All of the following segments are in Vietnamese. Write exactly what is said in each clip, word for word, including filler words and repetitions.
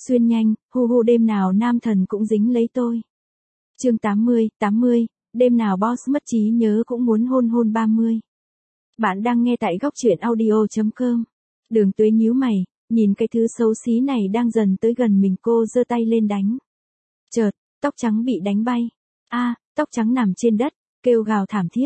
Xuyên nhanh, hu hu đêm nào nam thần cũng dính lấy tôi. Chương tám mươi, tám mươi, đêm nào boss mất trí nhớ cũng muốn hôn hôn ba mươi. Bạn đang nghe tại góc truyện audio chấm com. Đường Tuế nhíu mày, nhìn cái thứ xấu xí này đang dần tới gần mình, cô giơ tay lên đánh. Chợt, tóc trắng bị đánh bay. A, à, tóc trắng nằm trên đất, kêu gào thảm thiết.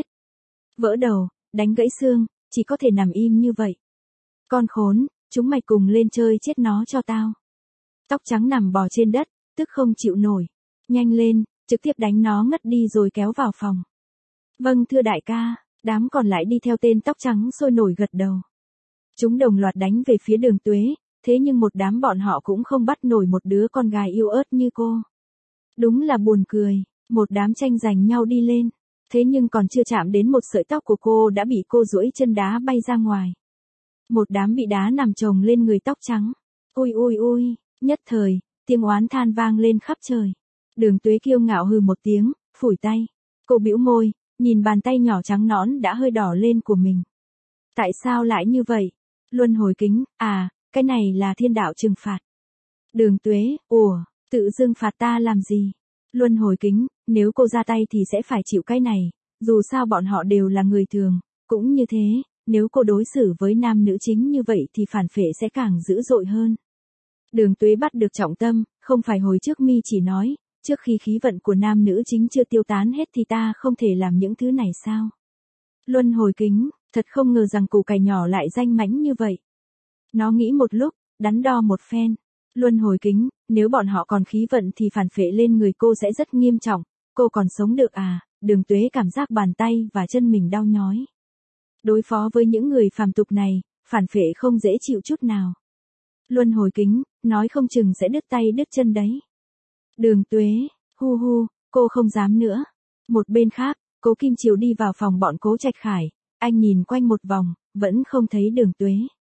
Vỡ đầu, đánh gãy xương, chỉ có thể nằm im như vậy. Con khốn, chúng mày cùng lên chơi chết nó cho tao. Tóc trắng nằm bò trên đất, tức không chịu nổi. Nhanh lên, trực tiếp đánh nó ngất đi rồi kéo vào phòng. Vâng thưa đại ca, đám còn lại đi theo tên tóc trắng sôi nổi gật đầu. Chúng đồng loạt đánh về phía Đường Tuế, thế nhưng một đám bọn họ cũng không bắt nổi một đứa con gái yêu ớt như cô. Đúng là buồn cười, một đám tranh giành nhau đi lên, thế nhưng còn chưa chạm đến một sợi tóc của cô đã bị cô duỗi chân đá bay ra ngoài. Một đám bị đá nằm chồng lên người tóc trắng. Ôi ôi ôi, nhất thời, tiếng oán than vang lên khắp trời. Đường Tuế kiêu ngạo hừ một tiếng, phủi tay. Cô bĩu môi, nhìn bàn tay nhỏ trắng nõn đã hơi đỏ lên của mình. Tại sao lại như vậy? Luân hồi kính, à, cái này là thiên đạo trừng phạt. Đường Tuế, ủa, tự dưng phạt ta làm gì? Luân hồi kính, nếu cô ra tay thì sẽ phải chịu cái này, dù sao bọn họ đều là người thường, cũng như thế, nếu cô đối xử với nam nữ chính như vậy thì phản phệ sẽ càng dữ dội hơn. Đường Tuế bắt được trọng tâm, không phải hồi trước mi chỉ nói, trước khi khí vận của nam nữ chính chưa tiêu tán hết thì ta không thể làm những thứ này sao? Luân hồi kính, thật không ngờ rằng củ cải nhỏ lại danh mãnh như vậy. Nó nghĩ một lúc, đắn đo một phen. Luân hồi kính, nếu bọn họ còn khí vận thì phản phệ lên người cô sẽ rất nghiêm trọng, cô còn sống được à? Đường Tuế cảm giác bàn tay và chân mình đau nhói. Đối phó với những người phàm tục này, phản phệ không dễ chịu chút nào. Luân hồi kính, nói không chừng sẽ đứt tay đứt chân đấy. Đường Tuế, hu hu, cô không dám nữa. Một bên khác, Cố Kim Chiều đi vào phòng bọn Cố Trạch Khải, anh nhìn quanh một vòng, vẫn không thấy Đường Tuế.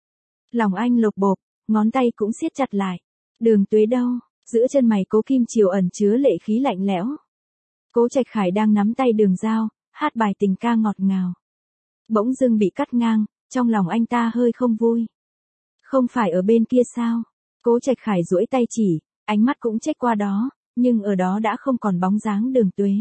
Lòng anh lột bột, ngón tay cũng siết chặt lại. Đường Tuế đâu? Giữa chân mày Cố Kim Chiều ẩn chứa lệ khí lạnh lẽo. Cố Trạch Khải đang nắm tay Đường Giao, hát bài tình ca ngọt ngào. Bỗng dưng bị cắt ngang, trong lòng anh ta hơi không vui. Không phải ở bên kia sao? Cố Trạch Khải duỗi tay chỉ, ánh mắt cũng check qua đó, nhưng ở đó đã không còn bóng dáng Đường Tuế.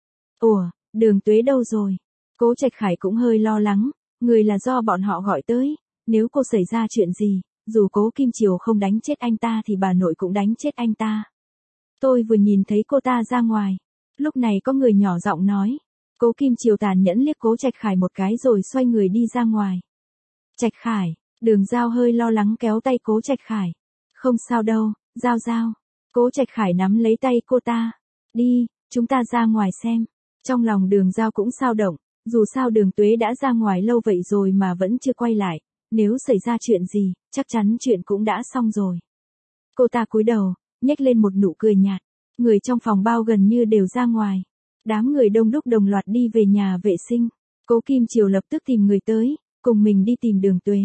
Ủa, Đường Tuế đâu rồi? Cố Trạch Khải cũng hơi lo lắng, người là do bọn họ gọi tới, nếu cô xảy ra chuyện gì, dù Cố Kim Chiều không đánh chết anh ta thì bà nội cũng đánh chết anh ta. Tôi vừa nhìn thấy cô ta ra ngoài. Lúc này có người nhỏ giọng nói. Cố Kim Chiều tàn nhẫn liếc Cố Trạch Khải một cái rồi xoay người đi ra ngoài. Trạch Khải, Đường Giao hơi lo lắng kéo tay Cố Trạch Khải. Không sao đâu, Giao Giao. Cố Trạch Khải nắm lấy tay cô ta. Đi, chúng ta ra ngoài xem. Trong lòng Đường Giao cũng xao động, dù sao Đường Tuế đã ra ngoài lâu vậy rồi mà vẫn chưa quay lại. Nếu xảy ra chuyện gì, chắc chắn chuyện cũng đã xong rồi. Cô ta cúi đầu, nhếch lên một nụ cười nhạt. Người trong phòng bao gần như đều ra ngoài. Đám người đông đúc đồng loạt đi về nhà vệ sinh. Cố Kim Chiều lập tức tìm người tới, cùng mình đi tìm Đường Tuế.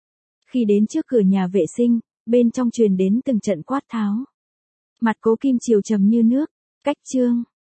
Khi đến trước cửa nhà vệ sinh, bên trong truyền đến từng trận quát tháo. Mặt Cố Kim Chiều trầm như nước, cách chương.